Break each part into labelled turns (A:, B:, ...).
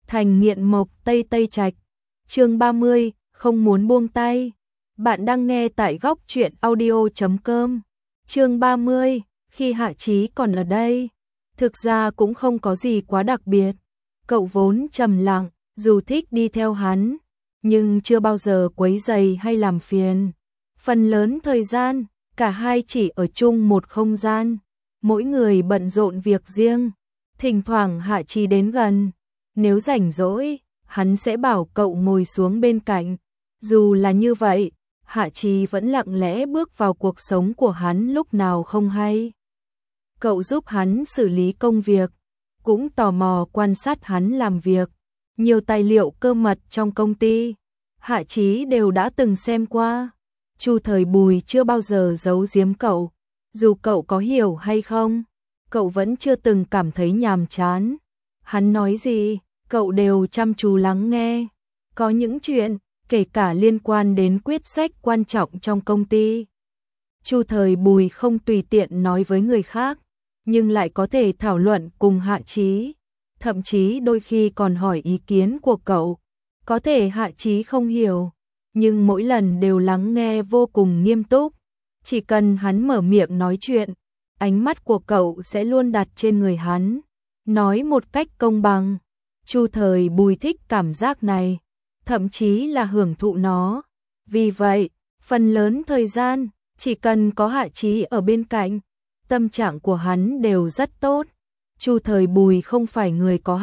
A: Thành nghiện mộc Tây Tây Trạch. Chương 30, không muốn buông tay. Bạn đang nghe tại góc truyện audio.com. Chương 30, khi Hạ Chí còn ở đây. Thực ra cũng không có gì quá đặc biệt. Cậu vốn trầm lặng, dù thích đi theo hắn, nhưng chưa bao giờ quấy rầy hay làm phiền. Phần lớn thời gian, cả hai chỉ ở chung một không gian, mỗi người bận rộn việc riêng. Thỉnh thoảng Hạ Chí đến gần, nếu rảnh rỗi, hắn sẽ bảo cậu ngồi xuống bên cạnh. Dù là như vậy, Hạ Chí vẫn lặng lẽ bước vào cuộc sống của hắn lúc nào không hay. Cậu giúp hắn xử lý công việc, cũng tò mò quan sát hắn làm việc. Nhiều tài liệu cơ mật trong công ty, Hạ Chí đều đã từng xem qua. Chu Thời Bùi chưa bao giờ giấu giếm cậu, dù cậu có hiểu hay không, cậu vẫn chưa từng cảm thấy nhàm chán. Hắn nói gì, cậu đều chăm chú lắng nghe. Có những chuyện, kể cả liên quan đến quyết sách quan trọng trong công ty, Chu Thời Bùi không tùy tiện nói với người khác, nhưng lại có thể thảo luận cùng Hạ Chí. Thậm chí đôi khi còn hỏi ý kiến của cậu. Có thể Hạ Chí không hiểu, nhưng mỗi lần đều lắng nghe vô cùng nghiêm túc. Chỉ cần hắn mở miệng nói chuyện, ánh mắt của cậu sẽ luôn đặt trên người hắn, nói một cách công bằng. Chu Thời Bùi thích cảm giác này, thậm chí là hưởng thụ nó. Vì vậy, phần lớn thời gian, chỉ cần có Hạ Chí ở bên cạnh, tâm trạng của hắn đều rất tốt. Chu Thời Bùi không phải người có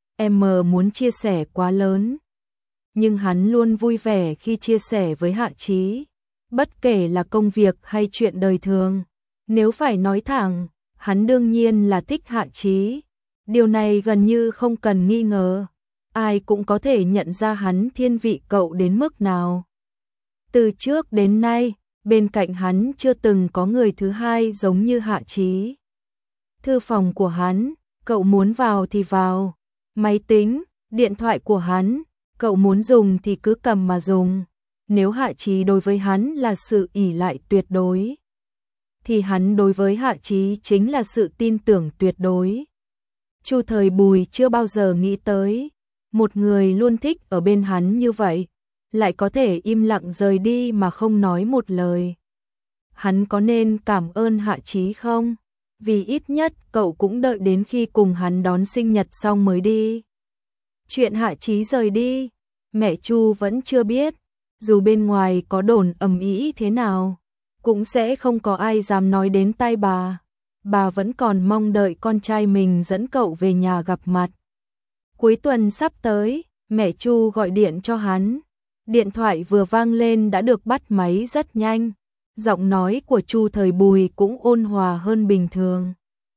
A: muốn chia sẻ quá lớn, nhưng hắn luôn vui vẻ khi chia sẻ với Hạ Chí, bất kể là công việc hay chuyện đời thường. Nếu phải nói thẳng, hắn đương nhiên là thích Hạ Chí. Điều này gần như không cần nghi ngờ, ai cũng có thể nhận ra hắn thiên vị cậu đến mức nào. Từ trước đến nay, bên cạnh hắn chưa từng có người thứ hai giống như Hạ Chí. Thư phòng của hắn, cậu muốn vào thì vào. Máy tính, điện thoại của hắn, cậu muốn dùng thì cứ cầm mà dùng. Nếu Hạ Chí đối với hắn là sự ỷ lại tuyệt đối, thì hắn đối với Hạ Chí chính là sự tin tưởng tuyệt đối. Chu Thời Bùi chưa bao giờ nghĩ tới, một người luôn thích ở bên hắn như vậy, lại có thể im lặng rời đi mà không nói một lời. Hắn có nên cảm ơn Hạ Chí không? Vì ít nhất cậu cũng đợi đến khi cùng hắn đón sinh nhật xong mới đi. Chuyện Hạ Chí rời đi, mẹ Chu vẫn chưa biết. Dù bên ngoài có đồn ầm ĩ thế nào, cũng sẽ không có ai dám nói đến tai bà. Bà vẫn còn mong đợi con trai mình dẫn cậu về nhà gặp mặt. Cuối tuần sắp tới, mẹ Chu gọi điện cho hắn. Điện thoại vừa vang lên đã được bắt máy rất nhanh. Giọng nói của Chu Thời Bùi cũng ôn hòa hơn bình thường.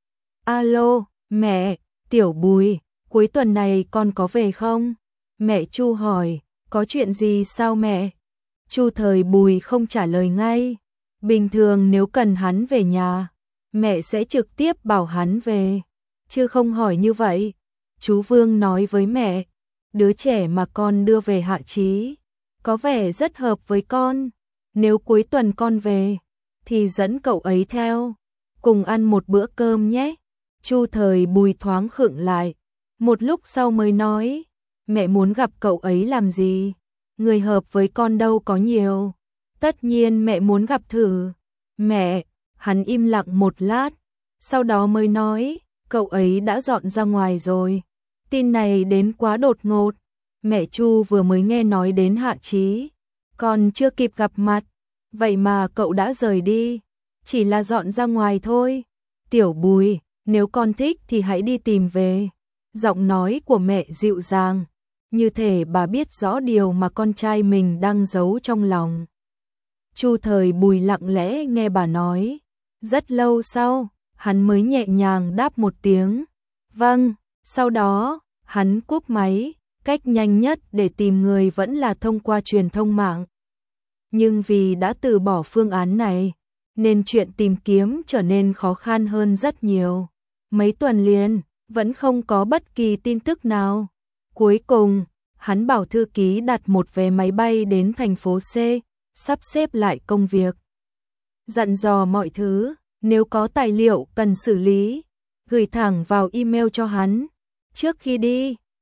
A: Alo, mẹ, Tiểu Bùi, cuối tuần này con có về không? Mẹ Chu hỏi, có chuyện gì sao mẹ? Chu Thời Bùi không trả lời ngay. Bình thường nếu cần hắn về nhà, mẹ sẽ trực tiếp bảo hắn về, chứ không hỏi như vậy. Chú Vương nói với mẹ, đứa trẻ mà con đưa về Hạ Chí, có vẻ rất hợp với con. Nếu cuối tuần con về, thì dẫn cậu ấy theo, cùng ăn một bữa cơm nhé. Chu Thời Bùi thoáng khựng lại, một lúc sau mới nói, mẹ muốn gặp cậu ấy làm gì? Người hợp với con đâu có nhiều. Tất nhiên mẹ muốn gặp thử. Mẹ, hắn im lặng một lát, sau đó mới nói, cậu ấy đã dọn ra ngoài rồi. Tin này đến quá đột ngột. Mẹ Chu vừa mới nghe nói đến Hạ Chí, còn chưa kịp gặp mặt, vậy mà cậu đã rời đi. Chỉ là dọn ra ngoài thôi. Tiểu Bùi, nếu con thích thì hãy đi tìm về. Giọng nói của mẹ dịu dàng, như thể bà biết rõ điều mà con trai mình đang giấu trong lòng. Chu Thời Bùi lặng lẽ nghe bà nói. Rất lâu sau, hắn mới nhẹ nhàng đáp một tiếng. Vâng, sau đó, hắn cúp máy. Cách nhanh nhất để tìm người vẫn là thông qua truyền thông mạng. Nhưng vì đã từ bỏ phương án này, nên chuyện tìm kiếm trở nên khó khăn hơn rất nhiều. Mấy tuần liền, vẫn không có bất kỳ tin tức nào. Cuối cùng, hắn bảo thư ký đặt một vé máy bay đến thành phố C, sắp xếp lại công việc. Dặn dò mọi thứ, nếu có tài liệu cần xử lý, gửi thẳng vào email cho hắn. Trước khi đi,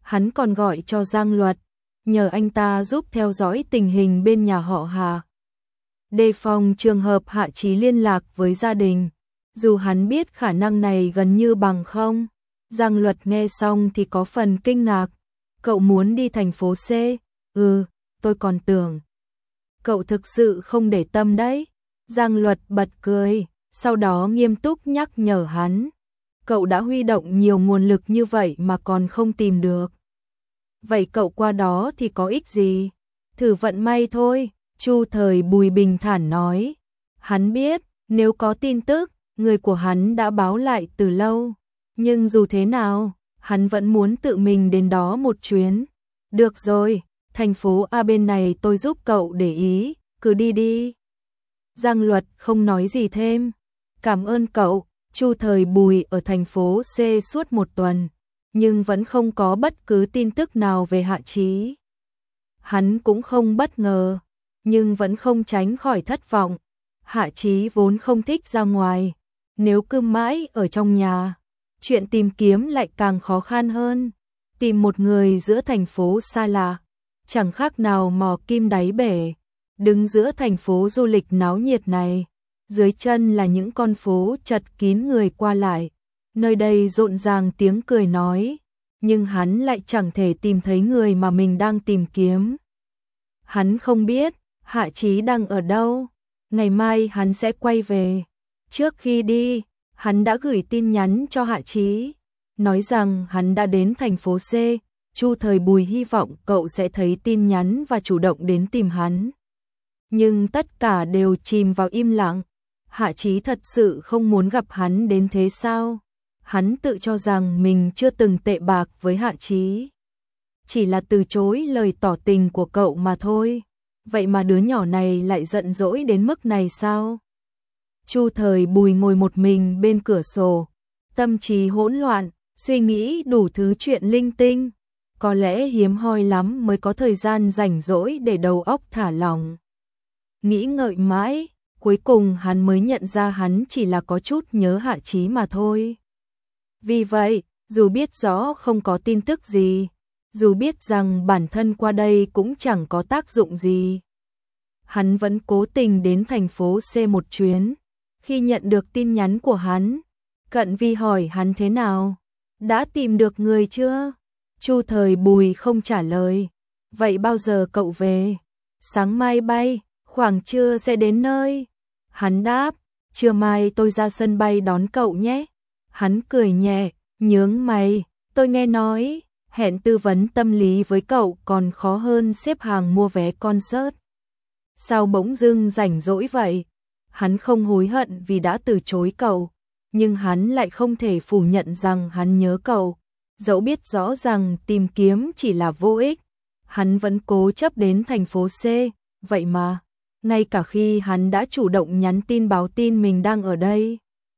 A: Hắn còn gọi cho Giang Luật, nhờ anh ta giúp theo dõi tình hình bên nhà họ Hà. Đề phòng trường hợp Hạ Chí liên lạc với gia đình, dù hắn biết khả năng này gần như bằng không. Giang Luật nghe xong thì có phần kinh ngạc. Cậu muốn đi thành phố C? Tôi còn tưởng cậu thực sự không để tâm đấy. Giang Luật bật cười, sau đó nghiêm túc nhắc nhở hắn. Cậu đã huy động nhiều nguồn lực như vậy mà còn không tìm được. Vậy cậu qua đó thì có ích gì? Thử vận may thôi, Chu Thời Bùi bình thản nói. Hắn biết, nếu có tin tức, người của hắn đã báo lại từ lâu. Nhưng dù thế nào, hắn vẫn muốn tự mình đến đó một chuyến. Được rồi, thành phố A bên này tôi giúp cậu để ý, cứ đi đi. Giang Luật không nói gì thêm. Cảm ơn cậu. Chu Thời Bùi ở thành phố C suốt một tuần, nhưng vẫn không có bất cứ tin tức nào về Hạ Chí. Hắn cũng không bất ngờ, nhưng vẫn không tránh khỏi thất vọng. Hạ Chí vốn không thích ra ngoài, nếu cứ mãi ở trong nhà, chuyện tìm kiếm lại càng khó khăn hơn. Tìm một người giữa thành phố xa lạ, chẳng khác nào mò kim đáy bể. Đứng giữa thành phố du lịch náo nhiệt này, dưới chân là những con phố chật kín người qua lại. Nơi đây rộn ràng tiếng cười nói, nhưng hắn lại chẳng thể tìm thấy người mà mình đang tìm kiếm. Hắn không biết Hạ Chí đang ở đâu. Ngày mai hắn sẽ quay về. Trước khi đi, hắn đã gửi tin nhắn cho Hạ Chí, nói rằng hắn đã đến thành phố C. Chu Thời Bùi hy vọng cậu sẽ thấy tin nhắn và chủ động đến tìm hắn. Nhưng tất cả đều chìm vào im lặng. Hạ Chí thật sự không muốn gặp hắn đến thế sao? Hắn tự cho rằng mình chưa từng tệ bạc với Hạ Chí, chỉ là từ chối lời tỏ tình của cậu mà thôi. Vậy mà đứa nhỏ này lại giận dỗi đến mức này sao? Chu Thời Bùi ngồi một mình bên cửa sổ, tâm trí hỗn loạn, suy nghĩ đủ thứ chuyện linh tinh. Có lẽ hiếm hoi lắm mới có thời gian rảnh rỗi để đầu óc thả lỏng. Nghĩ ngợi mãi, cuối cùng hắn mới nhận ra hắn chỉ là có chút nhớ Hạ Chí mà thôi. Vì vậy, dù biết rõ không có tin tức gì, dù biết rằng bản thân qua đây cũng chẳng có tác dụng gì, hắn vẫn cố tình đến thành phố C một chuyến. Khi nhận được tin nhắn của hắn, Cận Vi hỏi hắn thế nào, đã tìm được người chưa? Chu Thời Bùi không trả lời. Vậy bao giờ cậu về? Sáng mai bay, khoảng trưa sẽ đến nơi. Hắn đáp, trưa mai tôi ra sân bay đón cậu nhé. Hắn cười nhẹ, nhướng mày, tôi nghe nói hẹn tư vấn tâm lý với cậu còn khó hơn xếp hàng mua vé concert. Sao bỗng dưng rảnh rỗi vậy? Hắn không hối hận vì đã từ chối cậu, nhưng hắn lại không thể phủ nhận rằng hắn nhớ cậu. Dẫu biết rõ rằng tìm kiếm chỉ là vô ích, hắn vẫn cố chấp đến thành phố C. Vậy mà, ngay cả khi hắn đã chủ động nhắn tin báo tin mình đang ở đây,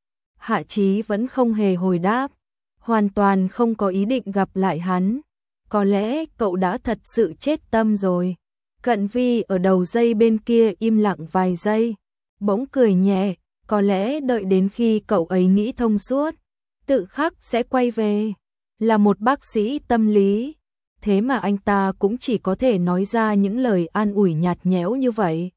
A: Hạ Chí vẫn không hề hồi đáp, hoàn toàn không có ý định gặp lại hắn. Có lẽ cậu đã thật sự chết tâm rồi. Cận Vi ở đầu dây bên kia im lặng vài giây, bỗng cười nhẹ, có lẽ đợi đến khi cậu ấy nghĩ thông suốt, tự khắc sẽ quay về. Là một bác sĩ tâm lý, thế mà anh ta cũng chỉ có thể nói ra những lời an ủi nhạt nhẽo như vậy.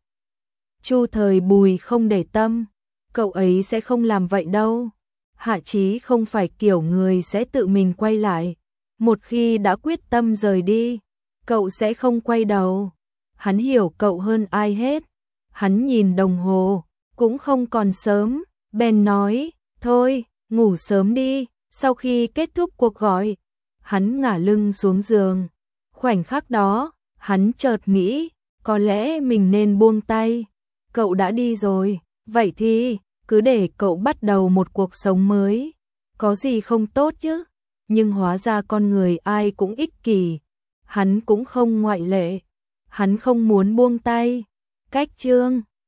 A: Chu Thời Bùi không để tâm, cậu ấy sẽ không làm vậy đâu. Hạ Chí không phải kiểu người sẽ tự mình quay lại. Một khi đã quyết tâm rời đi, cậu sẽ không quay đầu. Hắn hiểu cậu hơn ai hết. Hắn nhìn đồng hồ, cũng không còn sớm, bèn nói, thôi, ngủ sớm đi. Sau khi kết thúc cuộc gọi, hắn ngả lưng xuống giường. Khoảnh khắc đó, hắn chợt nghĩ, có lẽ mình nên buông tay. Cậu đã đi rồi, vậy thì cứ để cậu bắt đầu một cuộc sống mới. Có gì không tốt chứ? Nhưng hóa ra con người ai cũng ích kỷ. Hắn cũng không ngoại lệ. Hắn không muốn buông tay. Cách chương